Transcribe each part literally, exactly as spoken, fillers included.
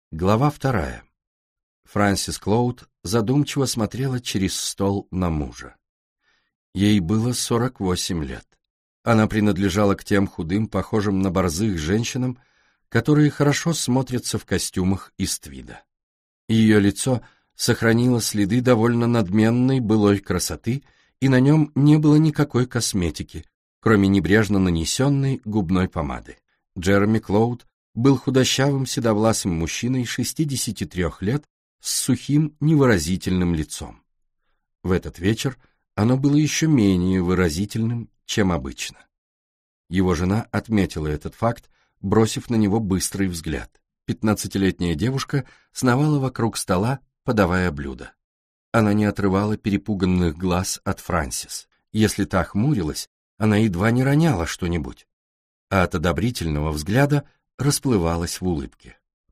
Глава вторая. Франсис Клоуд задумчиво смотрела через стол на мужа. Ей было сорок восемь лет. Она принадлежала к тем худым, похожим на борзых женщинам, которые хорошо смотрятся в костюмах из твида. Ее лицо сохранило следы довольно надменной былой красоты, и на нем не было никакой косметики, кроме небрежно нанесенной губной помады. Джереми Клоуд был худощавым седовласым мужчиной шестидесяти трёх лет с сухим невыразительным лицом. В этот вечер оно было еще менее выразительным, чем обычно. Его жена отметила этот факт, бросив на него быстрый взгляд. Пятнадцатилетняя девушка сновала вокруг стола, подавая блюда. Она не отрывала перепуганных глаз от Франсис. Если та хмурилась, она едва не роняла что-нибудь, а от одобрительного взгляда расплывалась в улыбке.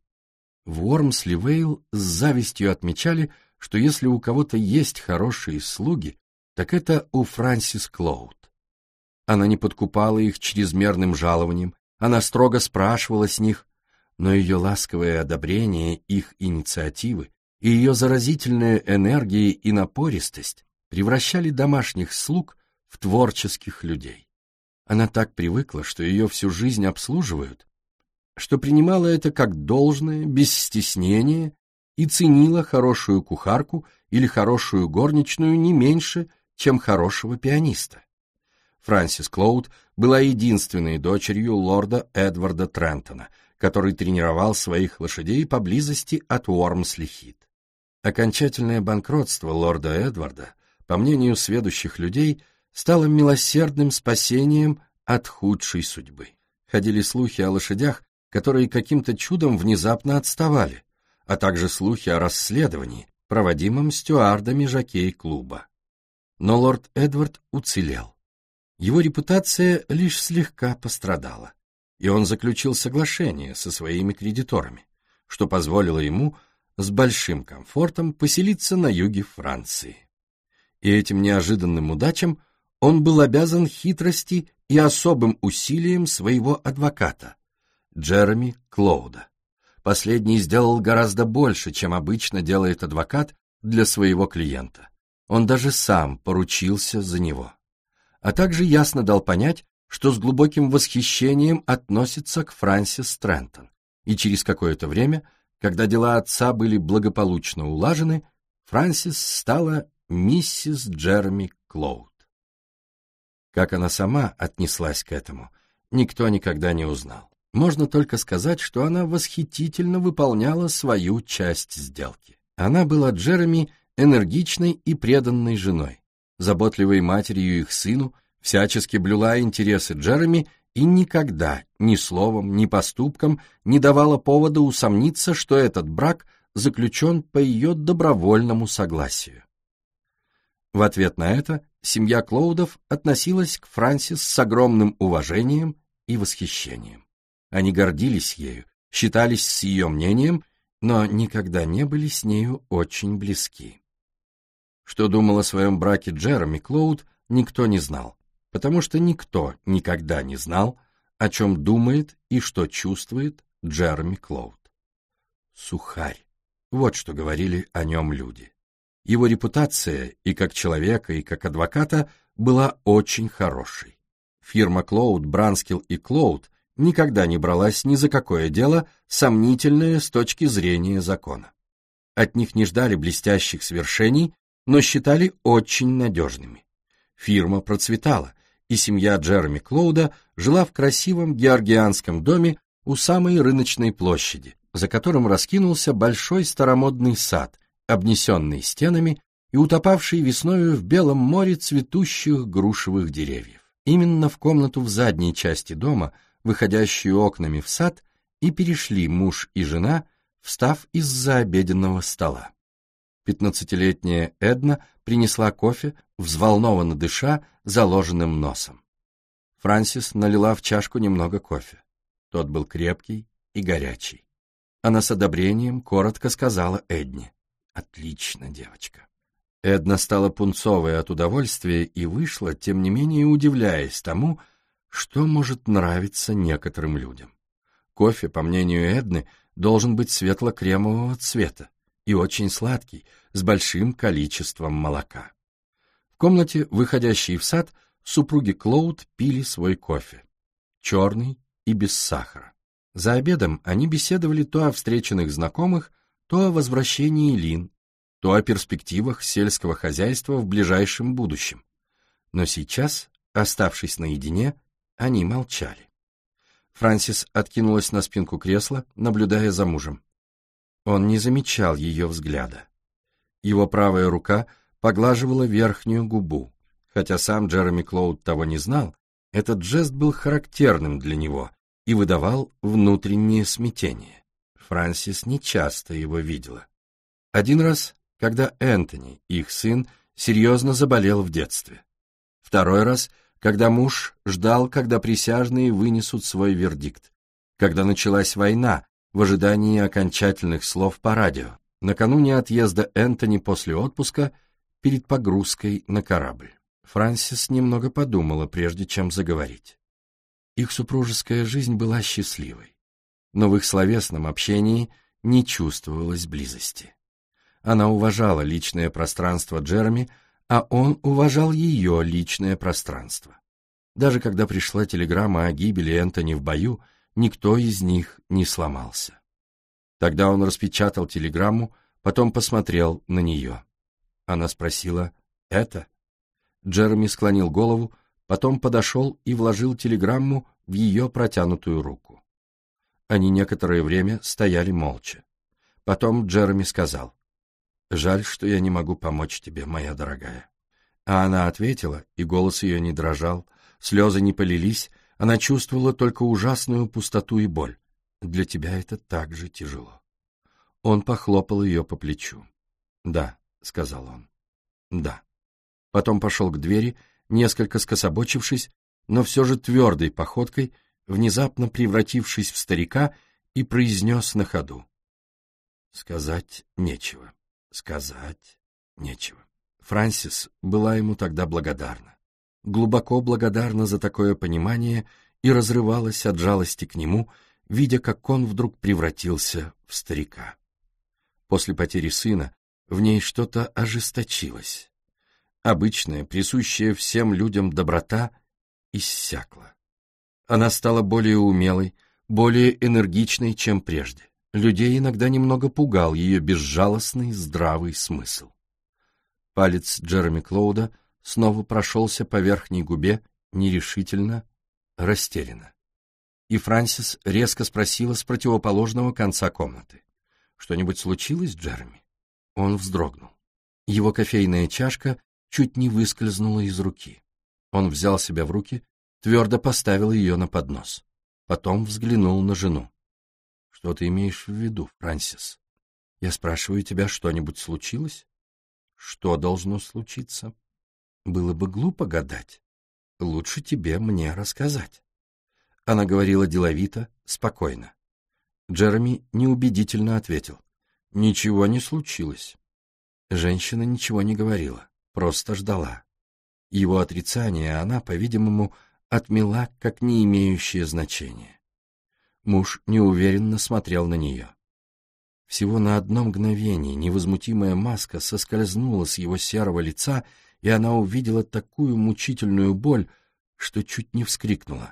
В Уормсли-Вейл с завистью отмечали, что если у кого-то есть хорошие слуги, так это у Франсис Клоуд. Она не подкупала их чрезмерным жалованием, она строго спрашивала с них, но ее ласковое одобрение их инициативы и ее заразительная энергия и напористость превращали домашних слуг в творческих людей. Она так привыкла, что ее всю жизнь обслуживают, что принимала это как должное, без стеснения, и ценила хорошую кухарку или хорошую горничную не меньше, чем хорошего пианиста. Франсис Клоуд была единственной дочерью лорда Эдварда Трентона, который тренировал своих лошадей поблизости от Уормсли-Хит. Окончательное банкротство лорда Эдварда, по мнению сведущих людей, стало милосердным спасением от худшей судьбы. Ходили слухи о лошадях, которые каким-то чудом внезапно отставали, а также слухи о расследовании, проводимом стюардами жокей-клуба. Но лорд Эдвард уцелел. Его репутация лишь слегка пострадала, и он заключил соглашение со своими кредиторами, что позволило ему с большим комфортом поселиться на юге Франции. И этим неожиданным удачам он был обязан хитрости и особым усилиям своего адвоката, Джереми Клоуда. Последний сделал гораздо больше, чем обычно делает адвокат для своего клиента. Он даже сам поручился за него. А также ясно дал понять, что с глубоким восхищением относится к Франсис Трентон. И через какое-то время, когда дела отца были благополучно улажены, Франсис стала миссис Джереми Клоуд. Как она сама отнеслась к этому, никто никогда не узнал. Можно только сказать, что она восхитительно выполняла свою часть сделки. Она была Джереми энергичной и преданной женой, заботливой матерью их сыну, всячески блюла интересы Джереми и никогда ни словом, ни поступком не давала повода усомниться, что этот брак заключен по ее добровольному согласию. В ответ на это семья Клоудов относилась к Франсис с огромным уважением и восхищением. Они гордились ею, считались с ее мнением, но никогда не были с нею очень близки. Что думал о своем браке Джереми Клоуд, никто не знал, потому что никто никогда не знал, о чем думает и что чувствует Джереми Клоуд. Сухарь, вот что говорили о нем люди. Его репутация и как человека, и как адвоката была очень хорошей. Фирма Клоуд, Бранскилл и Клоуд никогда не бралась ни за какое дело, сомнительное с точки зрения закона. От них не ждали блестящих свершений, но считали очень надежными. Фирма процветала, и семья Джереми Клоуда жила в красивом георгианском доме у самой рыночной площади, за которым раскинулся большой старомодный сад, обнесенный стенами и утопавший весною в белом море цветущих грушевых деревьев. Именно в комнату в задней части дома, выходящую окнами в сад, и перешли муж и жена, встав из-за обеденного стола. Пятнадцатилетняя Эдна принесла кофе, взволнованно дыша заложенным носом. Франсис налила в чашку немного кофе. Тот был крепкий и горячий. Она с одобрением коротко сказала Эдне: «Отлично, девочка». Эдна стала пунцовой от удовольствия и вышла, тем не менее удивляясь тому, что может нравиться некоторым людям. Кофе, по мнению Эдны, должен быть светло-кремового цвета и очень сладкий, с большим количеством молока. В комнате, выходящей в сад, супруги Клоуд пили свой кофе. Черный и без сахара. За обедом они беседовали то о встреченных знакомых, то о возвращении Лин, то о перспективах сельского хозяйства в ближайшем будущем. Но сейчас, оставшись наедине, они молчали. Франсис откинулась на спинку кресла, наблюдая за мужем. Он не замечал ее взгляда. Его правая рука поглаживала верхнюю губу. Хотя сам Джереми Клоуд того не знал, этот жест был характерным для него и выдавал внутреннее смятение. Франсис нечасто его видела. Один раз, когда Энтони, их сын, серьезно заболел в детстве. Второй раз, когда муж ждал, когда присяжные вынесут свой вердикт. Когда началась война, в ожидании окончательных слов по радио, накануне отъезда Энтони после отпуска, перед погрузкой на корабль. Франсис немного подумала, прежде чем заговорить. Их супружеская жизнь была счастливой, но в их словесном общении не чувствовалось близости. Она уважала личное пространство Джереми, а он уважал ее личное пространство. Даже когда пришла телеграмма о гибели Энтони в бою, никто из них не сломался. Тогда он распечатал телеграмму, потом посмотрел на нее. Она спросила «Это?». Джереми склонил голову, потом подошел и вложил телеграмму в ее протянутую руку. Они некоторое время стояли молча. Потом Джереми сказал: «Жаль, что я не могу помочь тебе, моя дорогая». А она ответила, и голос ее не дрожал, слезы не полились, она чувствовала только ужасную пустоту и боль. «Для тебя это так же тяжело». Он похлопал ее по плечу. «Да», — сказал он, — «да». Потом пошел к двери, несколько скособочившись, но все же твердой походкой, внезапно превратившись в старика, и произнес на ходу: «Сказать нечего, сказать нечего». Франсис была ему тогда благодарна, глубоко благодарна за такое понимание и разрывалась от жалости к нему, видя, как он вдруг превратился в старика. После потери сына в ней что-то ожесточилось. Обычная, присущая всем людям доброта, иссякла. Она стала более умелой, более энергичной, чем прежде. Людей иногда немного пугал ее безжалостный, здравый смысл. Палец Джереми Клоуда снова прошелся по верхней губе, нерешительно, растерянно. И Франсис резко спросила с противоположного конца комнаты: «Что-нибудь случилось, Джереми?» Он вздрогнул. Его кофейная чашка чуть не выскользнула из руки. Он взял себя в руки, твердо поставил ее на поднос. Потом взглянул на жену. «Что ты имеешь в виду, Франсис? Я спрашиваю тебя, что-нибудь случилось?» «Что должно случиться?» «Было бы глупо гадать. Лучше тебе мне рассказать». Она говорила деловито, спокойно. Джереми неубедительно ответил: «Ничего не случилось». Женщина ничего не говорила, просто ждала. Его отрицание она, по-видимому, отмела как не имеющее значения. Муж неуверенно смотрел на нее. Всего на одно мгновение невозмутимая маска соскользнула с его серого лица, и она увидела такую мучительную боль, что чуть не вскрикнула.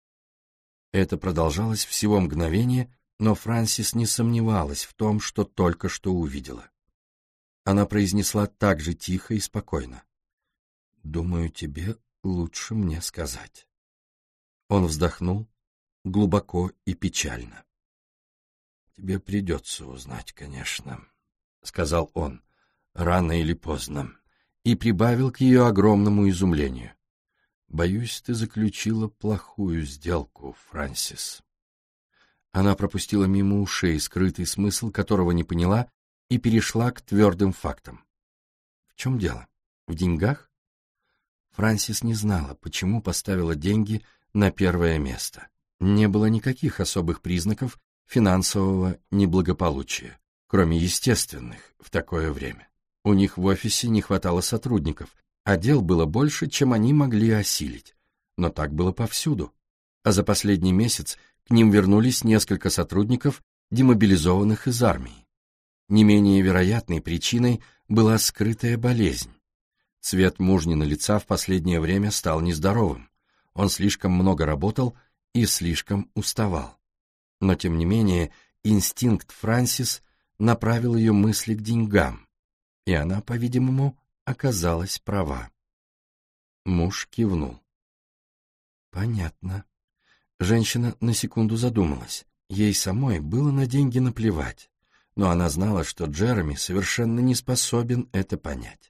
Это продолжалось всего мгновение, но Франсис не сомневалась в том, что только что увидела. Она произнесла так же тихо и спокойно: «Думаю, тебе лучше мне сказать». Он вздохнул глубоко и печально. «Тебе придется узнать, конечно», — сказал он, — «рано или поздно», и прибавил к ее огромному изумлению: «Боюсь, ты заключила плохую сделку, Франсис». Она пропустила мимо ушей скрытый смысл, которого не поняла, и перешла к твердым фактам. В чем дело? В деньгах? Франсис не знала, почему поставила деньги на первое место. Не было никаких особых признаков финансового неблагополучия, кроме естественных в такое время. У них в офисе не хватало сотрудников, а дел было больше, чем они могли осилить. Но так было повсюду. а за последний месяц к ним вернулись несколько сотрудников, демобилизованных из армии. Не менее вероятной причиной была скрытая болезнь. Цвет мужнина лица в последнее время стал нездоровым. Он слишком много работал и слишком уставал. Но, тем не менее, инстинкт Франсис направил ее мысли к деньгам, и она, по-видимому, оказалась права. Муж кивнул. «Понятно». Женщина на секунду задумалась. Ей самой было на деньги наплевать, но она знала, что Джереми совершенно не способен это понять.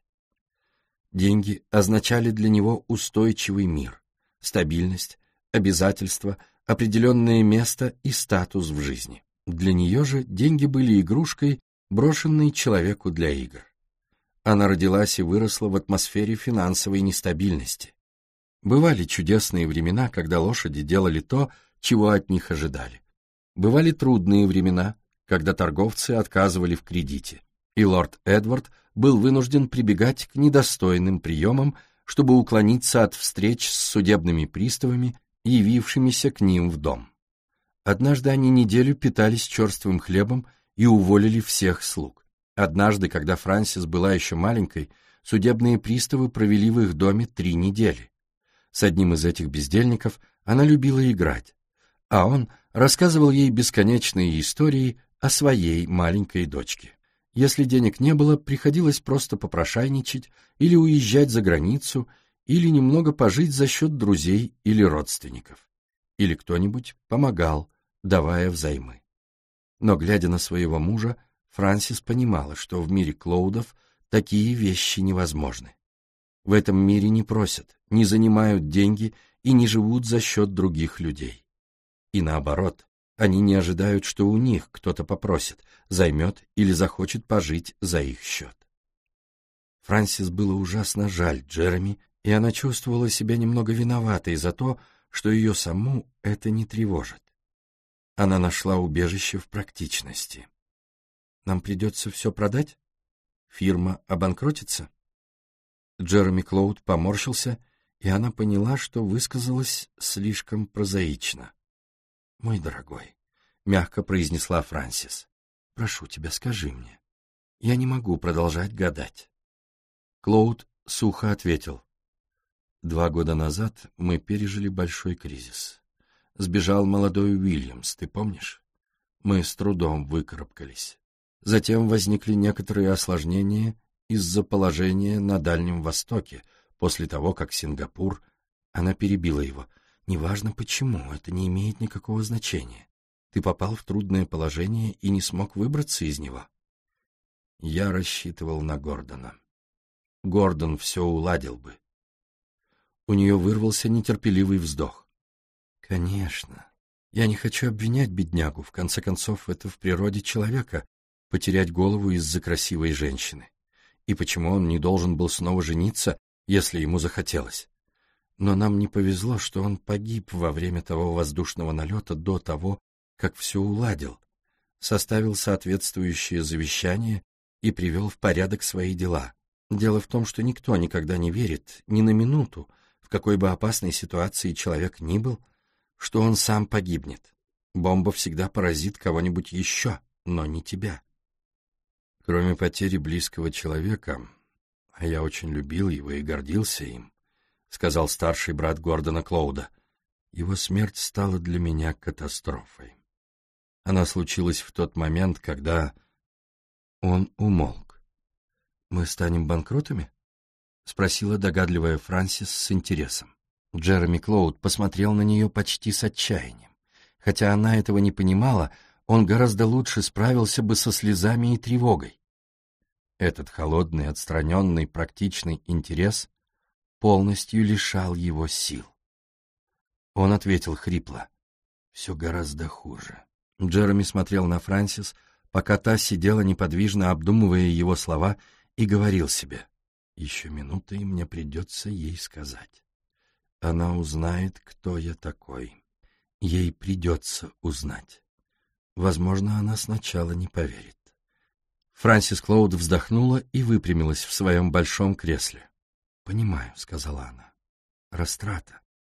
Деньги означали для него устойчивый мир, стабильность, обязательства, определенное место и статус в жизни. Для нее же деньги были игрушкой, брошенной человеку для игр. Она родилась и выросла в атмосфере финансовой нестабильности. Бывали чудесные времена, когда лошади делали то, чего от них ожидали. Бывали трудные времена, когда торговцы отказывали в кредите, и лорд Эдвард был вынужден прибегать к недостойным приемам, чтобы уклониться от встреч с судебными приставами, явившимися к ним в дом. Однажды они неделю питались черствым хлебом и уволили всех слуг. Однажды, когда Франсис была еще маленькой, судебные приставы провели в их доме три недели. С одним из этих бездельников она любила играть, а он рассказывал ей бесконечные истории о своей маленькой дочке. Если денег не было, приходилось просто попрошайничать или уезжать за границу, или немного пожить за счет друзей или родственников. Или кто-нибудь помогал, давая взаймы. Но, глядя на своего мужа, Франсис понимала, что в мире Клоудов такие вещи невозможны. В этом мире не просят, не занимают деньги и не живут за счет других людей. И наоборот, они не ожидают, что у них кто-то попросит, займет или захочет пожить за их счет. Франсис было ужасно жаль Джереми, и она чувствовала себя немного виноватой за то, что ее саму это не тревожит. Она нашла убежище в практичности. «Нам придется все продать? Фирма обанкротится?» Джереми Клоуд поморщился, и она поняла, что высказалась слишком прозаично. «Мой дорогой», — мягко произнесла Франсис, — «прошу тебя, скажи мне. Я не могу продолжать гадать». Клоуд сухо ответил. «Два года назад мы пережили большой кризис. Сбежал молодой Уильямс, ты помнишь? Мы с трудом выкарабкались. Затем возникли некоторые осложнения из-за положения на Дальнем Востоке, после того, как Сингапур...» Она перебила его. «Неважно почему, это не имеет никакого значения. Ты попал в трудное положение и не смог выбраться из него». Я рассчитывал на Гордона. Гордон все уладил бы. У нее вырвался нетерпеливый вздох. «Конечно. Я не хочу обвинять беднягу. В конце концов, это в природе человека — потерять голову из-за красивой женщины. И почему он не должен был снова жениться, если ему захотелось? Но нам не повезло, что он погиб во время того воздушного налета до того, как все уладил, составил соответствующее завещание и привел в порядок свои дела. Дело в том, что никто никогда не верит, ни на минуту, в какой бы опасной ситуации человек ни был, что он сам погибнет. Бомба всегда поразит кого-нибудь еще, но не тебя. Кроме потери близкого человека, а я очень любил его и гордился им, — сказал старший брат Гордона Клоуда, — его смерть стала для меня катастрофой. Она случилась в тот момент, когда... Он умолк. «Мы станем банкротами?» — спросила догадливая Франсис с интересом. Джереми Клоуд посмотрел на нее почти с отчаянием. Хотя она этого не понимала, он гораздо лучше справился бы со слезами и тревогой. Этот холодный, отстраненный, практичный интерес полностью лишал его сил. Он ответил хрипло. «Все гораздо хуже». Джереми смотрел на Франсис, пока та сидела неподвижно, обдумывая его слова, и говорил себе: «Еще минута, и мне придется ей сказать. Она узнает, кто я такой. Ей придется узнать. Возможно, она сначала не поверит». Франсис Клоуд вздохнула и выпрямилась в своем большом кресле. «Понимаю», — сказала она. «Растрата.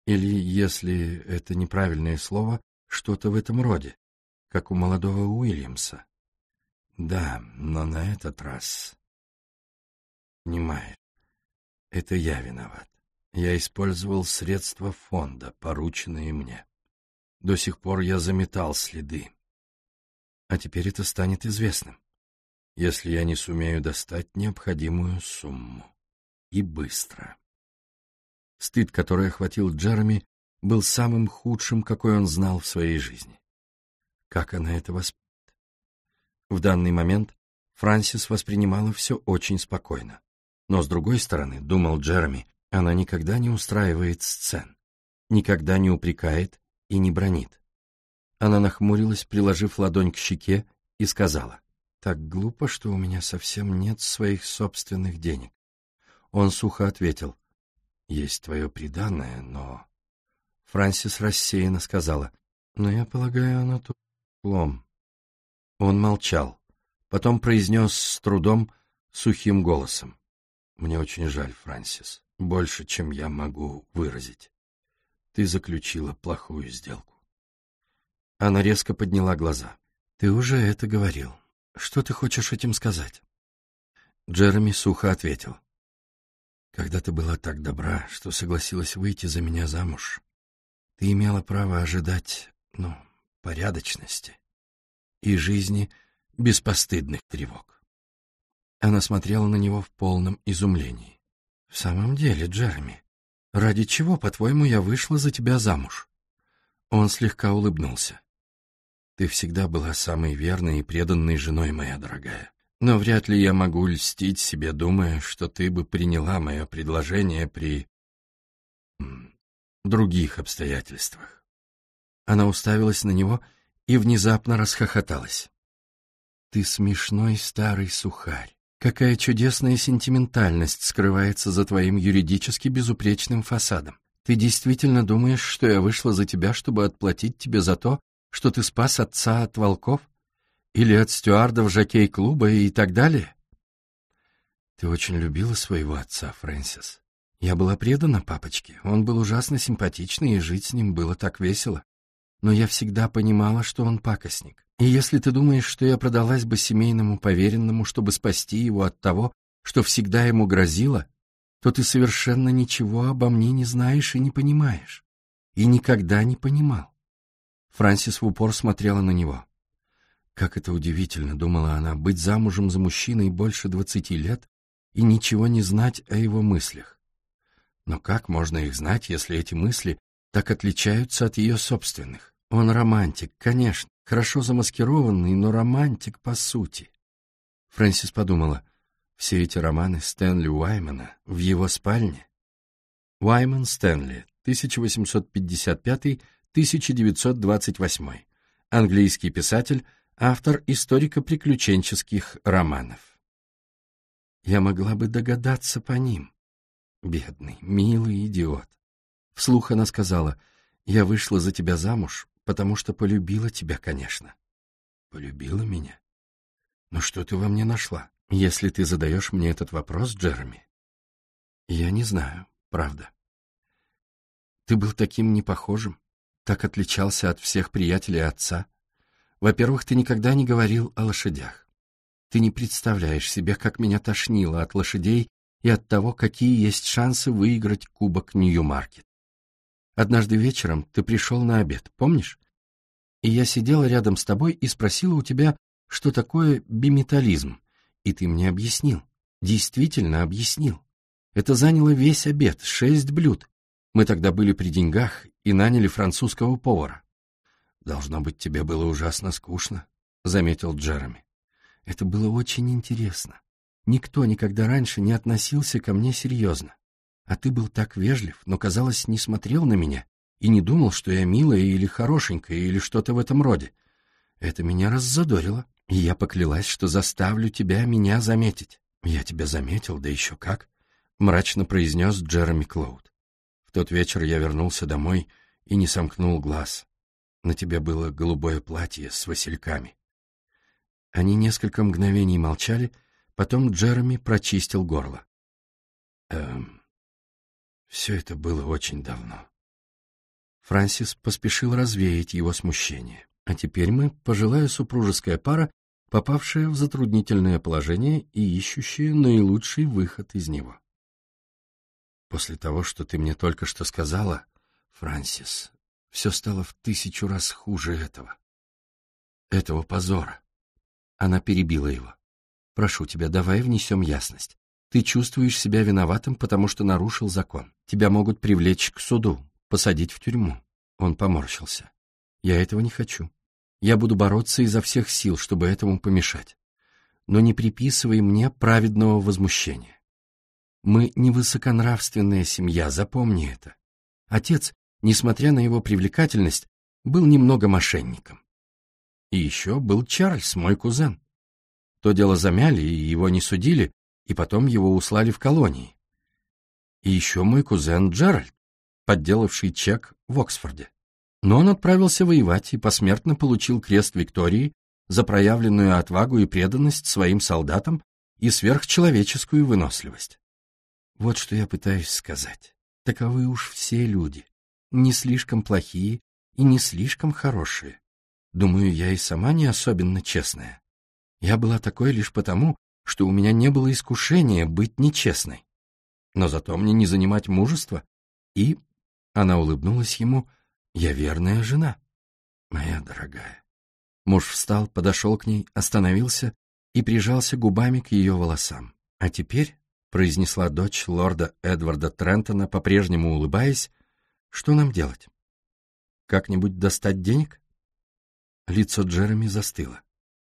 Или, если это неправильное слово, что-то в этом роде, как у молодого Уильямса. Да, но на этот раз... Понимаешь, это я виноват. Я использовал средства фонда, порученные мне. До сих пор я заметал следы. А теперь это станет известным, если я не сумею достать необходимую сумму. И быстро. Стыд, который охватил Джереми, был самым худшим, какой он знал в своей жизни. Как она это воспримет? В данный момент Франсис воспринимала все очень спокойно. Но, с другой стороны, думал Джереми, она никогда не устраивает сцен, никогда не упрекает и не бранит. Она нахмурилась, приложив ладонь к щеке, и сказала: «Так глупо, что у меня совсем нет своих собственных денег». Он сухо ответил: «Есть твое приданое, но...» Франсис рассеянно сказала: «Но я полагаю, оно тут лом». Он молчал, потом произнес с трудом, сухим голосом: «Мне очень жаль, Франсис, больше, чем я могу выразить. Ты заключила плохую сделку». Она резко подняла глаза. «Ты уже это говорил. Что ты хочешь этим сказать?» Джереми сухо ответил: «Когда ты была так добра, что согласилась выйти за меня замуж, ты имела право ожидать, ну, порядочности и жизни без постыдных тревог». Она смотрела на него в полном изумлении. «В самом деле, Джереми, ради чего, по-твоему, я вышла за тебя замуж?» Он слегка улыбнулся. «Ты всегда была самой верной и преданной женой, моя дорогая. Но вряд ли я могу льстить себе, думая, что ты бы приняла мое предложение при... других обстоятельствах». Она уставилась на него и внезапно расхохоталась. «Ты смешной старый сухарь. Какая чудесная сентиментальность скрывается за твоим юридически безупречным фасадом. Ты действительно думаешь, что я вышла за тебя, чтобы отплатить тебе за то, что ты спас отца от волков? Или от стюардов жокей-клуба и так далее?» «Ты очень любила своего отца, Фрэнсис. Я была предана папочке. Он был ужасно симпатичный, и жить с ним было так весело. Но я всегда понимала, что он пакостник. И если ты думаешь, что я продалась бы семейному поверенному, чтобы спасти его от того, что всегда ему грозило, то ты совершенно ничего обо мне не знаешь и не понимаешь. И никогда не понимал». Франсис в упор смотрела на него. Как это удивительно, думала она, быть замужем за мужчиной больше двадцати лет и ничего не знать о его мыслях. Но как можно их знать, если эти мысли так отличаются от ее собственных? Он романтик, конечно, хорошо замаскированный, но романтик по сути. Фрэнсис подумала, все эти романы Стэнли Уаймана в его спальне. Уайман Стэнли, тысяча восемьсот пятьдесят пятый — тысяча девятьсот двадцать восьмой, английский писатель, автор историко-приключенческих романов. Я могла бы догадаться по ним. Бедный, милый идиот. Вслух она сказала: «Я вышла за тебя замуж, потому что полюбила тебя, конечно». «Полюбила меня? Но что ты во мне нашла? Если ты задаешь мне этот вопрос, Джереми, я не знаю, правда. Ты был таким непохожим, так отличался от всех приятелей отца. Во-первых, ты никогда не говорил о лошадях. Ты не представляешь себе, как меня тошнило от лошадей и от того, какие есть шансы выиграть кубок Нью-Маркет. Однажды вечером ты пришел на обед, помнишь? И я сидела рядом с тобой и спросила у тебя, что такое биметаллизм, и ты мне объяснил, действительно объяснил. Это заняло весь обед, шесть блюд. Мы тогда были при деньгах и наняли французского повара. «Должно быть, тебе было ужасно скучно», — заметил Джереми. «Это было очень интересно. Никто никогда раньше не относился ко мне серьезно. А ты был так вежлив, но, казалось, не смотрел на меня и не думал, что я милая или хорошенькая или что-то в этом роде. Это меня раззадорило, и я поклялась, что заставлю тебя меня заметить». «Я тебя заметил, да еще как», — мрачно произнес Джереми Клоуд. «В тот вечер я вернулся домой и не сомкнул глаз. На тебе было голубое платье с васильками». Они несколько мгновений молчали, потом Джереми прочистил горло. «Эм, все это было очень давно. Франсис поспешил развеять его смущение. А теперь мы пожилая супружеская пара, попавшая в затруднительное положение и ищущая наилучший выход из него. После того, что ты мне только что сказала, Франсис, все стало в тысячу раз хуже этого. Этого позора. Она перебила его. Прошу тебя, давай внесем ясность. Ты чувствуешь себя виноватым, потому что нарушил закон. Тебя могут привлечь к суду, посадить в тюрьму. Он поморщился. Я этого не хочу. Я буду бороться изо всех сил, чтобы этому помешать. Но не приписывай мне праведного возмущения. Мы не высоконравственная семья, запомни это. Отец, несмотря на его привлекательность, был немного мошенником. И еще был Чарльз, мой кузен. То дело замяли, и его не судили, и потом его услали в колонии. И еще мой кузен Джеральд, подделавший чек в Оксфорде. Но он отправился воевать и посмертно получил крест Виктории за проявленную отвагу и преданность своим солдатам и сверхчеловеческую выносливость. Вот что я пытаюсь сказать. Таковы уж все люди, не слишком плохие и не слишком хорошие. Думаю, я и сама не особенно честная. Я была такой лишь потому, что у меня не было искушения быть нечестной. Но зато мне не занимать мужества, и, она улыбнулась ему, я верная жена, моя дорогая. Муж встал, подошел к ней, остановился и прижался губами к ее волосам. А теперь, произнесла дочь лорда Эдварда Трентона, по-прежнему улыбаясь, что нам делать? Как-нибудь достать денег? Лицо Джереми застыло.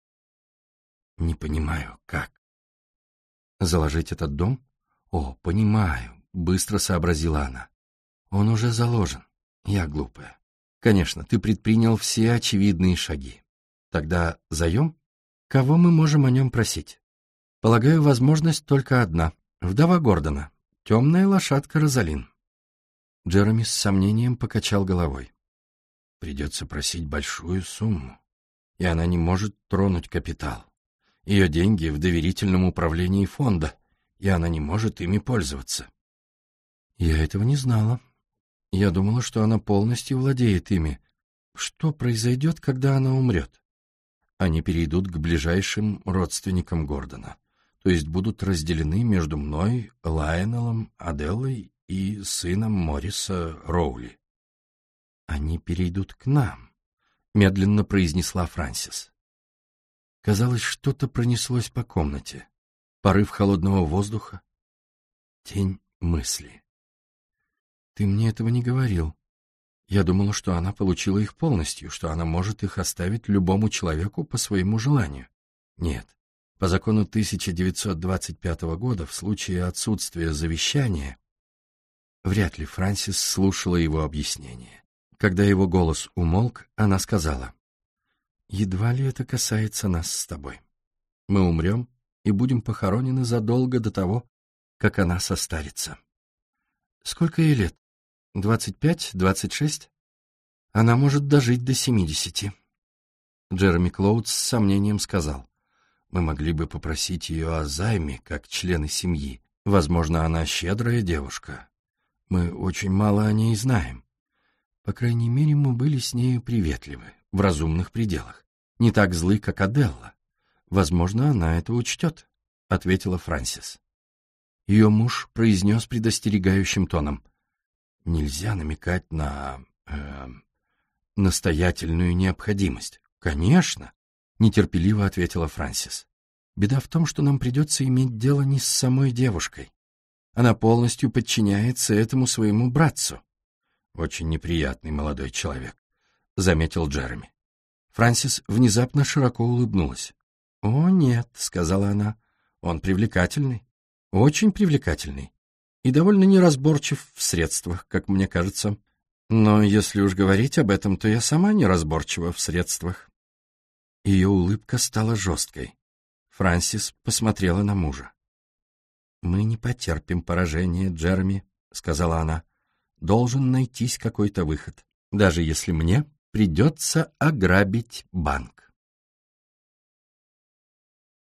Не понимаю, как. Заложить этот дом? О, понимаю, быстро сообразила она. Он уже заложен. Я глупая. Конечно, ты предпринял все очевидные шаги. Тогда заем? Кого мы можем о нем просить? Полагаю, возможность только одна. Вдова Гордона. Темная лошадка Розалин. Джереми с сомнением покачал головой. Придется просить большую сумму, и она не может тронуть капитал. Ее деньги в доверительном управлении фонда, и она не может ими пользоваться. Я этого не знала. Я думала, что она полностью владеет ими. Что произойдет, когда она умрет? Они перейдут к ближайшим родственникам Гордона, то есть будут разделены между мной, Лайонеллом, Аделлой и сыном Морриса Роули. Они перейдут к нам, медленно произнесла Франсис. Казалось, что-то пронеслось по комнате. Порыв холодного воздуха, тень мысли. Ты мне этого не говорил. Я думала, что она получила их полностью, что она может их оставить любому человеку по своему желанию. Нет. По закону тысяча девятьсот двадцать пятого года, в случае отсутствия завещания, вряд ли Франсис слушала его объяснение. Когда его голос умолк, она сказала: «Едва ли это касается нас с тобой. Мы умрем и будем похоронены задолго до того, как она состарится. Сколько ей лет? Двадцать пять, двадцать шесть? Она может дожить до семидесяти». Джереми Клоуд с сомнением сказал: «Мы могли бы попросить ее о займе, как члены семьи. Возможно, она щедрая девушка. Мы очень мало о ней знаем. По крайней мере, мы были с нею приветливы, в разумных пределах. Не так злы, как Аделла. Возможно, она это учтет», — ответила Франсис. Ее муж произнес предостерегающим тоном: «Нельзя намекать на... Э, настоятельную необходимость». «Конечно», — нетерпеливо ответила Франсис. «Беда в том, что нам придется иметь дело не с самой девушкой. Она полностью подчиняется этому своему братцу». «Очень неприятный молодой человек», — заметил Джереми. Франсис внезапно широко улыбнулась. «О, нет», — сказала она, — «он привлекательный, очень привлекательный и довольно неразборчив в средствах, как мне кажется. Но если уж говорить об этом, то я сама неразборчива в средствах». Ее улыбка стала жесткой. Франсис посмотрела на мужа. «Мы не потерпим поражения, Джереми», — сказала она. «Должен найтись какой-то выход, даже если мне придется ограбить банк».